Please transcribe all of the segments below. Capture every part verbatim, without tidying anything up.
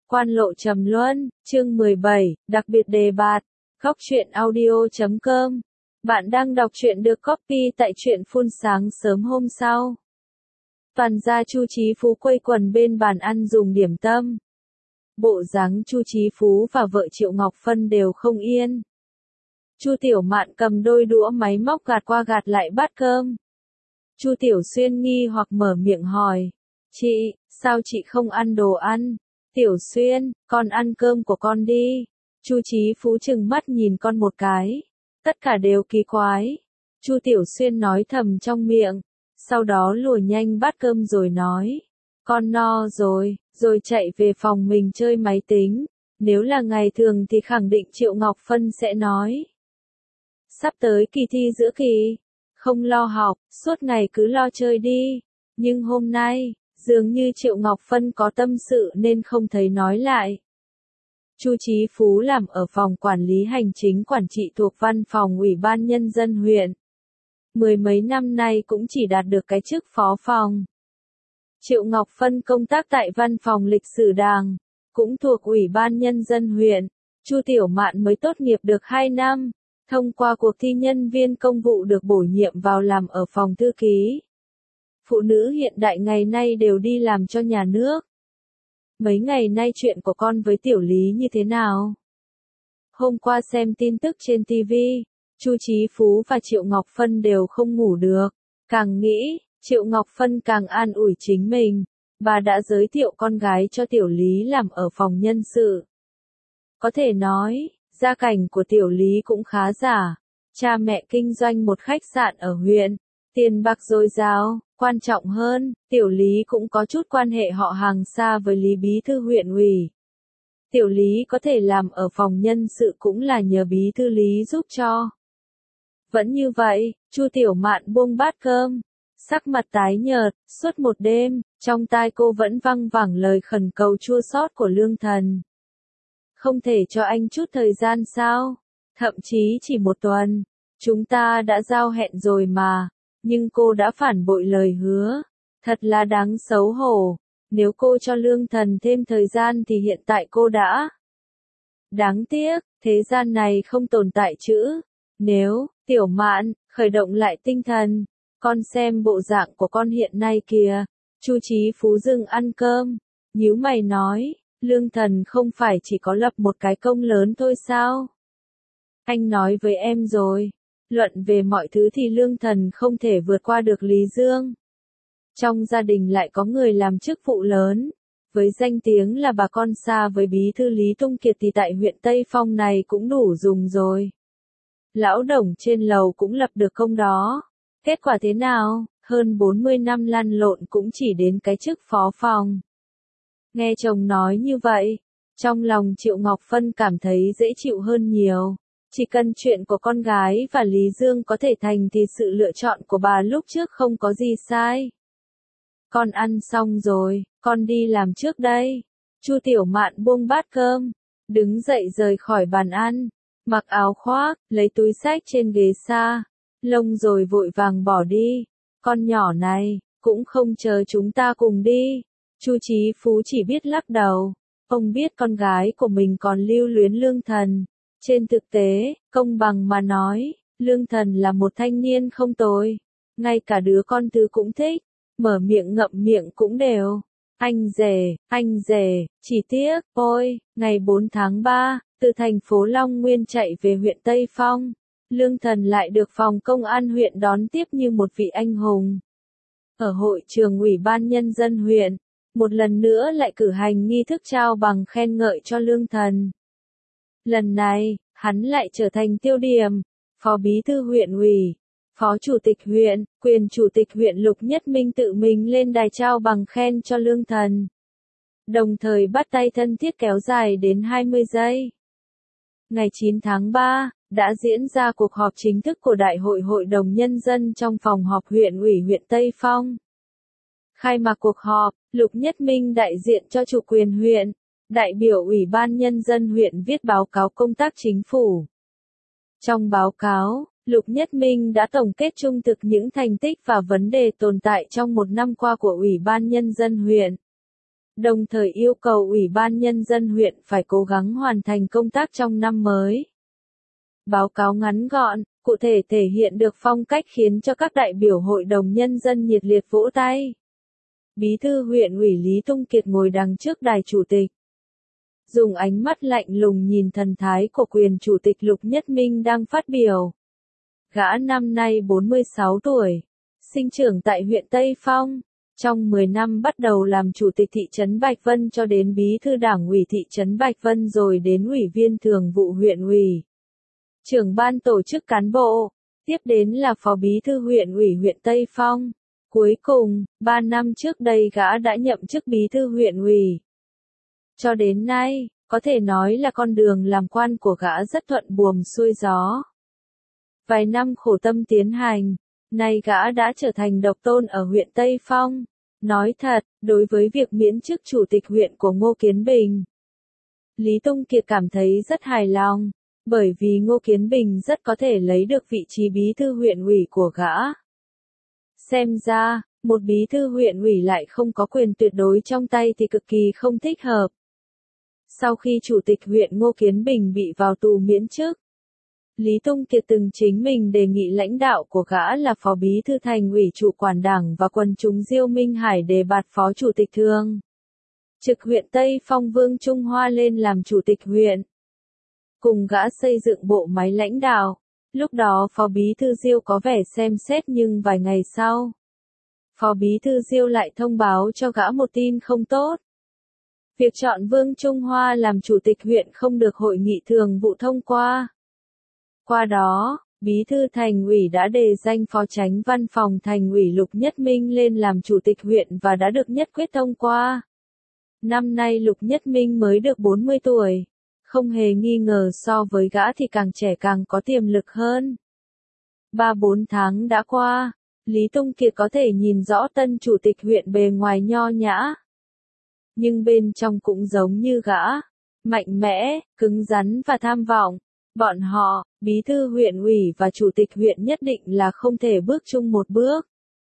Quan lộ trầm luân, chương mười bảy, đặc biệt đề bạt, góc truyện audio chấm com. Bạn đang đọc truyện được copy tại truyện phun sáng sớm hôm sau. Toàn gia Chu Chí Phú quây quần bên bàn ăn dùng điểm tâm. Bộ dáng Chu Chí Phú và vợ Triệu Ngọc Phân đều không yên. Chu Tiểu Mạn cầm đôi đũa máy móc gạt qua gạt lại bát cơm. Chu Tiểu Xuyên nghi hoặc mở miệng hỏi, chị, sao chị không ăn đồ ăn? Tiểu Xuyên, con ăn cơm của con đi. Chu Chí Phú trừng mắt nhìn con một cái. Tất cả đều kỳ quái. Chu Tiểu Xuyên nói thầm trong miệng, sau đó lùa nhanh bát cơm rồi nói, con no rồi, rồi chạy về phòng mình chơi máy tính. Nếu là ngày thường thì khẳng định Triệu Ngọc Phân sẽ nói, sắp tới kỳ thi giữa kỳ, không lo học, suốt ngày cứ lo chơi đi. Nhưng hôm nay, dường như Triệu Ngọc Phân có tâm sự nên không thấy nói lại. Chu Chí Phú làm ở phòng quản lý hành chính quản trị thuộc văn phòng Ủy ban Nhân dân huyện. Mười mấy năm nay cũng chỉ đạt được cái chức phó phòng. Triệu Ngọc Phân công tác tại văn phòng lịch sử Đảng, cũng thuộc Ủy ban Nhân dân huyện. Chu Tiểu Mạn mới tốt nghiệp được hai năm, thông qua cuộc thi nhân viên công vụ được bổ nhiệm vào làm ở phòng thư ký. Phụ nữ hiện đại ngày nay đều đi làm cho nhà nước. Mấy ngày nay chuyện của con với Tiểu Lý như thế nào? Hôm qua xem tin tức trên ti vi, Chu Chí Phú và Triệu Ngọc Phân đều không ngủ được. Càng nghĩ, Triệu Ngọc Phân càng an ủi chính mình. Bà đã giới thiệu con gái cho Tiểu Lý làm ở phòng nhân sự. Có thể nói, gia cảnh của Tiểu Lý cũng khá giả. Cha mẹ kinh doanh một khách sạn ở huyện. Tiền bạc dồi dào, quan trọng hơn, Tiểu Lý cũng có chút quan hệ họ hàng xa với Lý Bí thư huyện ủy. Tiểu Lý có thể làm ở phòng nhân sự cũng là nhờ Bí thư Lý giúp cho. Vẫn như vậy, Chu Tiểu Mạn buông bát cơm, sắc mặt tái nhợt, suốt một đêm, trong tai cô vẫn văng vẳng lời khẩn cầu chua xót của Lương Thần. Không thể cho anh chút thời gian sao? Thậm chí chỉ một tuần, chúng ta đã giao hẹn rồi mà. Nhưng cô đã phản bội lời hứa. Thật là đáng xấu hổ. Nếu cô cho Lương Thần thêm thời gian thì hiện tại cô đã. Đáng tiếc, thế gian này không tồn tại chữ. Nếu, Tiểu Mạn, khởi động lại tinh thần. Con xem bộ dạng của con hiện nay kìa. Chu Chí Phú dừng ăn cơm. Nhíu mày nói, Lương Thần không phải chỉ có lập một cái công lớn thôi sao? Anh nói với em rồi. Luận về mọi thứ thì Lương Thần không thể vượt qua được Lý Dương. Trong gia đình lại có người làm chức vụ lớn. Với danh tiếng là bà con xa với Bí thư Lý Tung Kiệt thì tại huyện Tây Phong này cũng đủ dùng rồi. Lão Đồng trên lầu cũng lập được công đó. Kết quả thế nào? Hơn bốn mươi năm lăn lộn cũng chỉ đến cái chức phó phòng. Nghe chồng nói như vậy, trong lòng Triệu Ngọc Phân cảm thấy dễ chịu hơn nhiều. Chỉ cần chuyện của con gái và Lý Dương có thể thành thì sự lựa chọn của bà lúc trước không có gì sai. Con ăn xong rồi, con đi làm trước đây. Chu Tiểu Mạn buông bát cơm, đứng dậy rời khỏi bàn ăn, mặc áo khoác, lấy túi xách trên ghế xa, lông rồi vội vàng bỏ đi. Con nhỏ này, cũng không chờ chúng ta cùng đi. Chu Chí Phú chỉ biết lắc đầu. Ông biết con gái của mình còn lưu luyến Lương Thần. Trên thực tế, công bằng mà nói, Lương Thần là một thanh niên không tồi. Ngay cả đứa con thứ cũng thích, mở miệng ngậm miệng cũng đều. Anh rể, anh rể, chỉ tiếc, ôi, ngày bốn tháng ba, từ thành phố Long Nguyên chạy về huyện Tây Phong. Lương Thần lại được phòng công an huyện đón tiếp như một vị anh hùng. Ở hội trường Ủy ban Nhân dân huyện, một lần nữa lại cử hành nghi thức trao bằng khen ngợi cho Lương Thần. Lần này, hắn lại trở thành tiêu điểm, phó bí thư huyện ủy, phó chủ tịch huyện, quyền chủ tịch huyện Lục Nhất Minh tự mình lên đài trao bằng khen cho Lương Thần. Đồng thời bắt tay thân thiết kéo dài đến hai mươi giây. Ngày chín tháng ba, đã diễn ra cuộc họp chính thức của Đại hội Hội đồng Nhân dân trong phòng họp huyện ủy huyện Tây Phong. Khai mạc cuộc họp, Lục Nhất Minh đại diện cho chủ quyền huyện. Đại biểu Ủy ban Nhân dân huyện viết báo cáo công tác chính phủ. Trong báo cáo, Lục Nhất Minh đã tổng kết trung thực những thành tích và vấn đề tồn tại trong một năm qua của Ủy ban Nhân dân huyện. đồng thời yêu cầu Ủy ban Nhân dân huyện phải cố gắng hoàn thành công tác trong năm mới. Báo cáo ngắn gọn, cụ thể thể hiện được phong cách khiến cho các đại biểu Hội đồng Nhân dân nhiệt liệt vỗ tay. Bí thư huyện ủy Lý Tung Kiệt ngồi đằng trước đài chủ tịch. Dùng ánh mắt lạnh lùng nhìn thần thái của quyền chủ tịch Lục Nhất Minh đang phát biểu. Gã năm nay bốn mươi sáu tuổi, sinh trưởng tại huyện Tây Phong. Trong mười năm bắt đầu làm chủ tịch thị trấn Bạch Vân cho đến bí thư đảng ủy thị trấn Bạch Vân rồi đến ủy viên thường vụ huyện ủy, trưởng ban tổ chức cán bộ, tiếp đến là phó bí thư huyện ủy huyện Tây Phong. Cuối cùng, ba năm trước đây gã đã nhậm chức bí thư huyện ủy. Cho đến nay, có thể nói là con đường làm quan của gã rất thuận buồm xuôi gió. Vài năm khổ tâm tiến hành, nay gã đã trở thành độc tôn ở huyện Tây Phong. Nói thật, đối với việc miễn chức chủ tịch huyện của Ngô Kiến Bình, Lý Tung Kiệt cảm thấy rất hài lòng, bởi vì Ngô Kiến Bình rất có thể lấy được vị trí bí thư huyện ủy của gã. Xem ra, một bí thư huyện ủy lại không có quyền tuyệt đối trong tay thì cực kỳ không thích hợp. Sau khi chủ tịch huyện Ngô Kiến Bình bị vào tù miễn chức, Lý Tung Kiệt từng chính mình đề nghị lãnh đạo của gã là phó bí thư thành ủy chủ quản đảng và quần chúng Diêu Minh Hải đề bạt phó chủ tịch thường trực huyện Tây Phong Vương Trung Hoa lên làm chủ tịch huyện, cùng gã xây dựng bộ máy lãnh đạo. Lúc đó phó bí thư Diêu có vẻ xem xét nhưng vài ngày sau, phó bí thư Diêu lại thông báo cho gã một tin không tốt. Việc chọn Vương Trung Hoa làm chủ tịch huyện không được hội nghị thường vụ thông qua. Qua đó, bí thư thành ủy đã đề danh phó chánh văn phòng thành ủy Lục Nhất Minh lên làm chủ tịch huyện và đã được nhất quyết thông qua. Năm nay Lục Nhất Minh mới được bốn mươi tuổi. Không hề nghi ngờ so với gã thì càng trẻ càng có tiềm lực hơn. Ba bốn tháng đã qua, Lý Tung Kiệt có thể nhìn rõ tân chủ tịch huyện bề ngoài nho nhã. Nhưng bên trong cũng giống như gã, mạnh mẽ, cứng rắn và tham vọng. Bọn họ, bí thư huyện ủy và chủ tịch huyện nhất định là không thể bước chung một bước.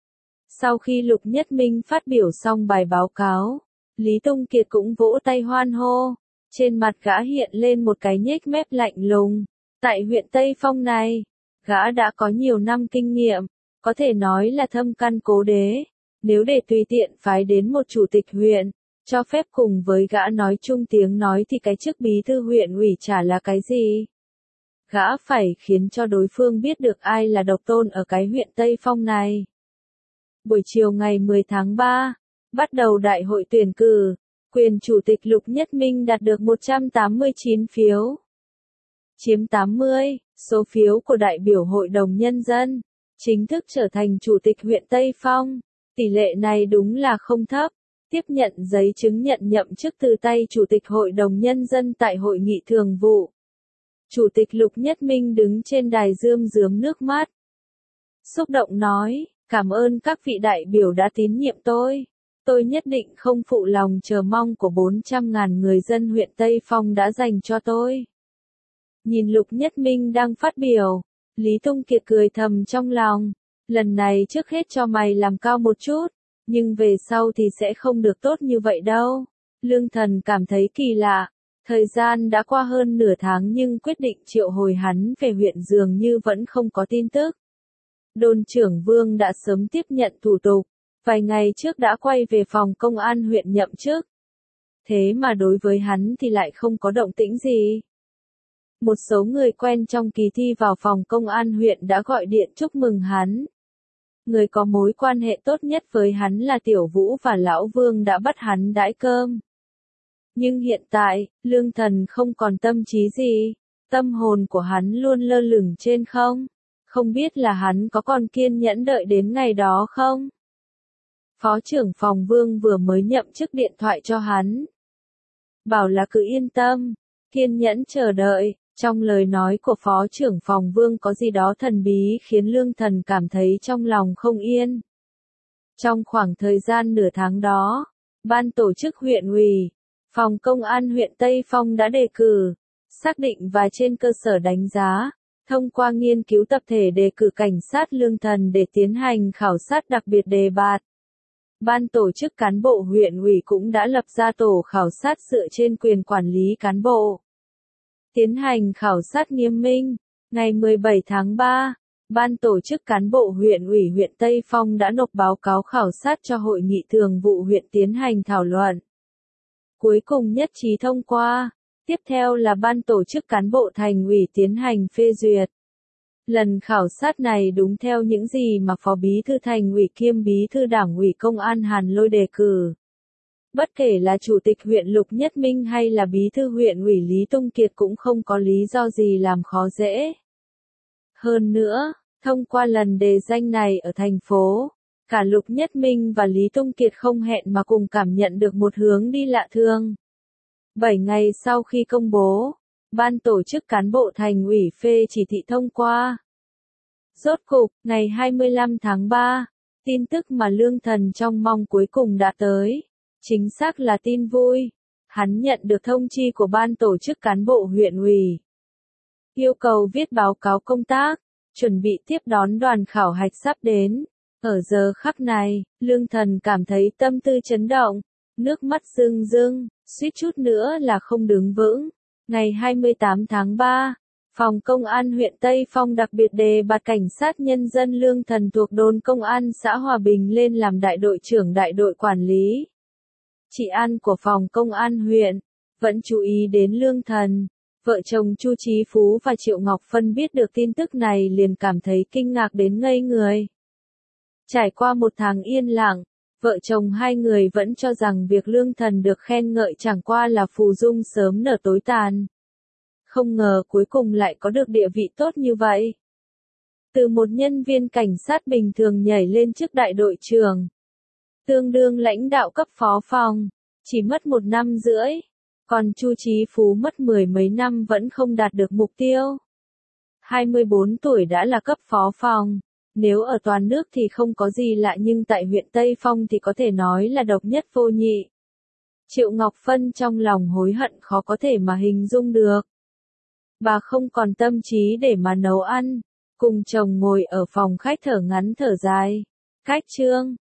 Sau khi Lục Nhất Minh phát biểu xong bài báo cáo, Lý Tung Kiệt cũng vỗ tay hoan hô. Trên mặt gã hiện lên một cái nhếch mép lạnh lùng. Tại huyện Tây Phong này, gã đã có nhiều năm kinh nghiệm, có thể nói là thâm căn cố đế. Nếu để tùy tiện phái đến một chủ tịch huyện, cho phép cùng với gã nói chung tiếng nói thì cái chức bí thư huyện ủy chả là cái gì. Gã phải khiến cho đối phương biết được ai là độc tôn ở cái huyện Tây Phong này. Buổi chiều ngày mười tháng ba, bắt đầu đại hội tuyển cử. Quyền chủ tịch Lục Nhất Minh đạt được một trăm tám mươi chín phiếu, chiếm tám mươi số phiếu của đại biểu Hội đồng Nhân dân, chính thức trở thành chủ tịch huyện Tây Phong. Tỷ lệ này đúng là không thấp. Tiếp nhận giấy chứng nhận nhậm chức từ tay chủ tịch Hội đồng Nhân dân tại hội nghị thường vụ, Chủ tịch Lục Nhất Minh đứng trên đài rơm rớm nước mắt. Xúc động nói, cảm ơn các vị đại biểu đã tín nhiệm tôi. Tôi nhất định không phụ lòng chờ mong của bốn trăm ngàn người dân huyện Tây Phong đã dành cho tôi. Nhìn Lục Nhất Minh đang phát biểu, Lý Tung Kiệt cười thầm trong lòng. Lần này trước hết cho mày làm cao một chút, nhưng về sau thì sẽ không được tốt như vậy đâu. Lương Thần cảm thấy kỳ lạ. Thời gian đã qua hơn nửa tháng nhưng quyết định triệu hồi hắn về huyện dường như vẫn không có tin tức. Đồn trưởng Vương đã sớm tiếp nhận thủ tục. Vài ngày trước đã quay về phòng công an huyện nhậm chức. Thế mà đối với hắn thì lại không có động tĩnh gì. Một số người quen trong kỳ thi vào phòng công an huyện đã gọi điện chúc mừng hắn. Người có mối quan hệ tốt nhất với hắn là Tiểu Vũ và Lão Vương đã bắt hắn đãi cơm. Nhưng hiện tại, Lương Thần không còn tâm trí gì. Tâm hồn của hắn luôn lơ lửng trên không. Không biết là hắn có còn kiên nhẫn đợi đến ngày đó không? Phó trưởng phòng Vương vừa mới nhậm chức điện thoại cho hắn. Bảo là cứ yên tâm, kiên nhẫn chờ đợi. Trong lời nói của phó trưởng phòng Vương có gì đó thần bí khiến Lương Thần cảm thấy trong lòng không yên. Trong khoảng thời gian nửa tháng đó, ban tổ chức huyện ủy, phòng công an huyện Tây Phong đã đề cử, xác định và trên cơ sở đánh giá, thông qua nghiên cứu tập thể đề cử cảnh sát Lương Thần để tiến hành khảo sát đặc biệt đề bạt. Ban tổ chức cán bộ huyện ủy cũng đã lập ra tổ khảo sát dựa trên quyền quản lý cán bộ. Tiến hành khảo sát nghiêm minh. Ngày mười bảy tháng ba, Ban tổ chức cán bộ huyện ủy huyện Tây Phong đã nộp báo cáo khảo sát cho Hội nghị thường vụ huyện tiến hành thảo luận. Cuối cùng nhất trí thông qua. Tiếp theo là ban tổ chức cán bộ thành ủy tiến hành phê duyệt. Lần khảo sát này đúng theo những gì mà Phó Bí thư Thành ủy kiêm Bí thư Đảng ủy Công an Hàn Lôi đề cử. Bất kể là Chủ tịch huyện Lục Nhất Minh hay là Bí thư huyện ủy Lý Tung Kiệt cũng không có lý do gì làm khó dễ. Hơn nữa, thông qua lần đề danh này ở thành phố, cả Lục Nhất Minh và Lý Tung Kiệt không hẹn mà cùng cảm nhận được một hướng đi lạ thường. bảy ngày sau khi công bố, Ban tổ chức cán bộ thành ủy phê chỉ thị thông qua. Rốt cục, ngày hai mươi lăm tháng ba, tin tức mà Lương Thần trông mong cuối cùng đã tới. Chính xác là tin vui. Hắn nhận được thông chi của Ban tổ chức cán bộ huyện ủy. Yêu cầu viết báo cáo công tác, chuẩn bị tiếp đón đoàn khảo hạch sắp đến. Ở giờ khắc này, Lương Thần cảm thấy tâm tư chấn động, nước mắt rưng rưng, suýt chút nữa là không đứng vững. Ngày hai mươi tám tháng ba, Phòng Công an huyện Tây Phong đặc biệt đề bạt Cảnh sát Nhân dân Lương Thần thuộc đồn Công an xã Hòa Bình lên làm đại đội trưởng đại đội quản lý trị an của Phòng Công an huyện. Vẫn chú ý đến Lương Thần, vợ chồng Chu Chí Phú và Triệu Ngọc Phân biết được tin tức này liền cảm thấy kinh ngạc đến ngây người. Trải qua một tháng yên lặng, vợ chồng hai người vẫn cho rằng việc Lương Thần được khen ngợi chẳng qua là phù dung sớm nở tối tàn. Không ngờ cuối cùng lại có được địa vị tốt như vậy. Từ một nhân viên cảnh sát bình thường nhảy lên chức đại đội trưởng, tương đương lãnh đạo cấp phó phòng, chỉ mất một năm rưỡi, còn Chu Chí Phú mất mười mấy năm vẫn không đạt được mục tiêu. hai mươi bốn tuổi đã là cấp phó phòng, nếu ở toàn nước thì không có gì lạ nhưng tại huyện Tây Phong thì có thể nói là độc nhất vô nhị. Triệu Ngọc Phân trong lòng hối hận khó có thể mà hình dung được. Bà không còn tâm trí để mà nấu ăn, cùng chồng ngồi ở phòng khách thở ngắn thở dài. Cách Trương,